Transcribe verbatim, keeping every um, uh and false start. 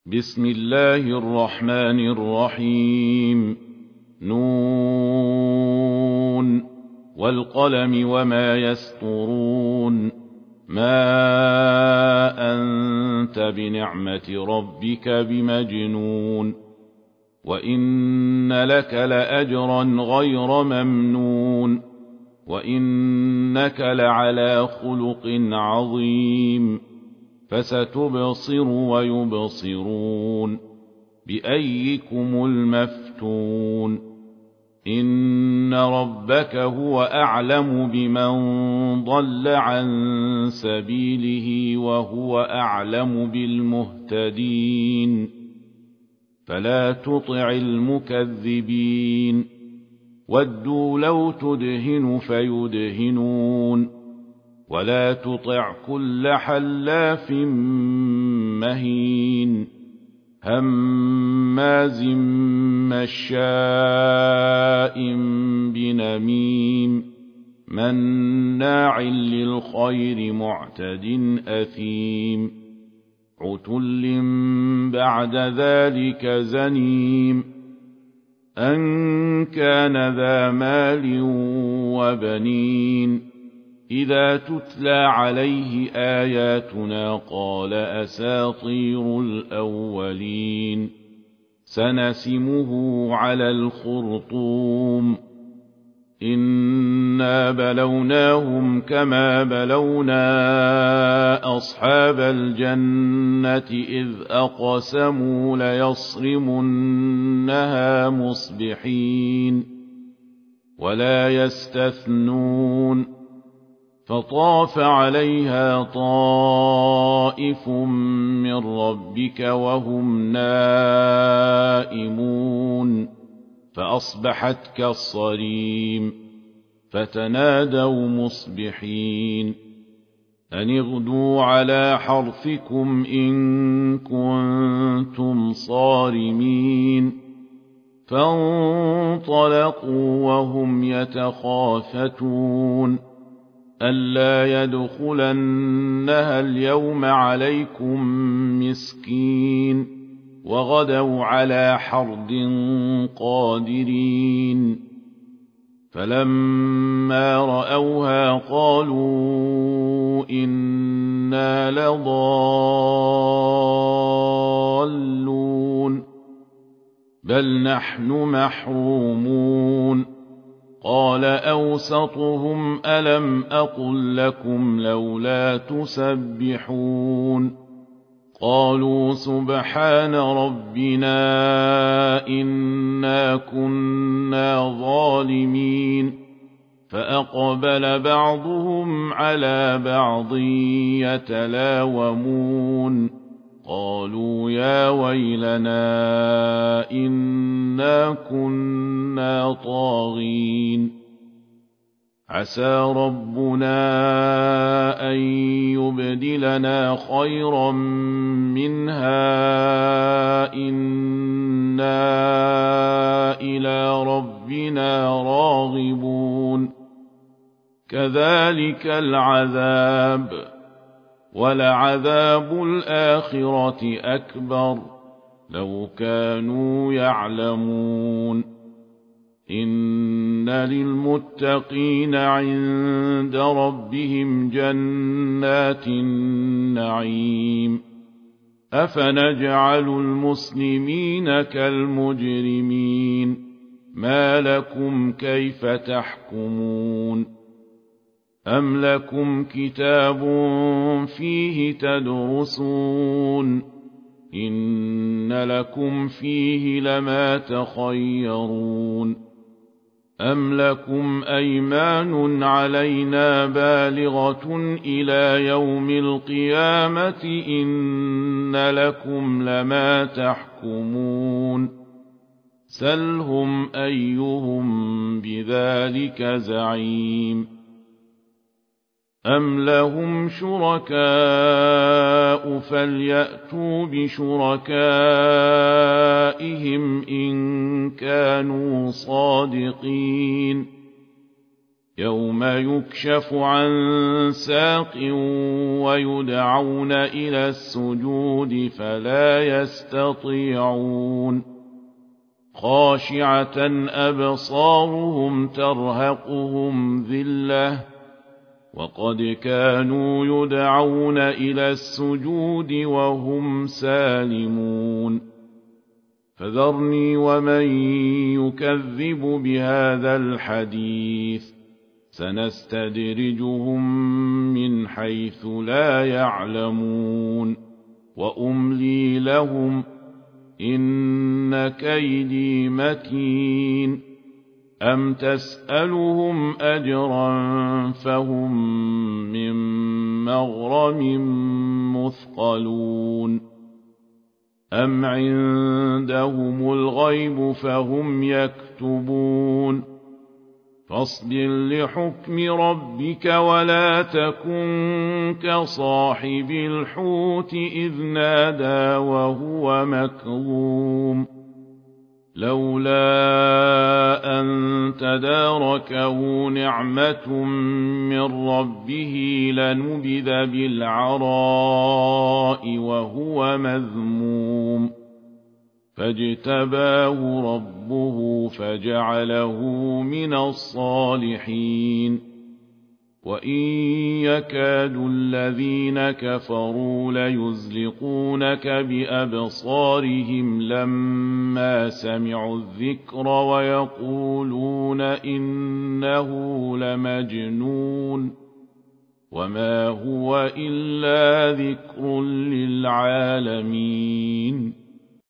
بسم الله الرحمن الرحيم. نون والقلم وما يسطرون. ما أنت بنعمة ربك بمجنون. وإن لك لأجرا غير ممنون. وإنك لعلى خلق عظيم. فستبصر ويبصرون بأيكم المفتون. إن ربك هو أعلم بمن ضل عن سبيله وهو أعلم بالمهتدين. فلا تطع المكذبين. ودوا لو تدهن فيدهنون. ولا تطع كل حلاف مهين هماز مشاء بنميم مناع للخير معتد أثيم عتل بعد ذلك زنيم أن كان ذا مال وبنين إذا تتلى عليه آياتنا قال أساطير الأولين سنسمه على الخرطوم. إنا بلوناهم كما بلونا أصحاب الجنة إذ أقسموا ليصرمنها مصبحين ولا يستثنون. فطاف عليها طائف من ربك وهم نائمون فأصبحت كالصريم. فتنادوا مصبحين أن اغدوا على حرثكم إن كنتم صارمين. فانطلقوا وهم يتخافتون ألا يدخلنها اليوم عليكم مسكين وغدوا على حرد قادرين. فلما رأوها قالوا إنا لضالون بل نحن محرومون. قال أوسطهم ألم أقل لكم لولا تسبحون. قالوا سبحان ربنا إنا كنا ظالمين. فأقبل بعضهم على بعض يتلاومون قالوا يا ويلنا إنا كنا طاغين. عسى ربنا أن يبدلنا خيرا منها إنا إلى ربنا راغبون. كذلك العذاب ولعذاب الآخرة أكبر لو كانوا يعلمون. إن للمتقين عند ربهم جنات النعيم. أفنجعل المسلمين كالمجرمين ما لكم كيف تحكمون. أم لكم كتاب فيه تدرسون إن لكم فيه لما تخيرون. أم لكم أيمان علينا بالغة إلى يوم القيامة إن لكم لما تحكمون. سلهم أيهم بذلك زعيم. أم لهم شركاء فليأتوا بشركائهم إن كانوا صادقين. يوم يكشف عن ساق ويدعون إلى السجود فلا يستطيعون خاشعة أبصارهم ترهقهم ذلة وقد كانوا يدعون إلى السجود وهم سالمون فذرني ومن يكذب بهذا الحديث سنستدرجهم من حيث لا يعلمون وأملي لهم إن كيدي متين أم تسألهم أجرا فهم من مغرم مثقلون أم عندهم الغيب فهم يكتبون فاصبر لحكم ربك ولا تكن كصاحب الحوت إذ نادى وهو مكظوم لولا أن تداركه نعمة من ربه لنبذ بالعراء وهو مذموم فاجتباه ربه فجعله من الصالحين وإن يكاد الذين كفروا ليزلقونك بأبصارهم لما سمعوا الذكر ويقولون إنه لمجنون وما هو إلا ذكر للعالمين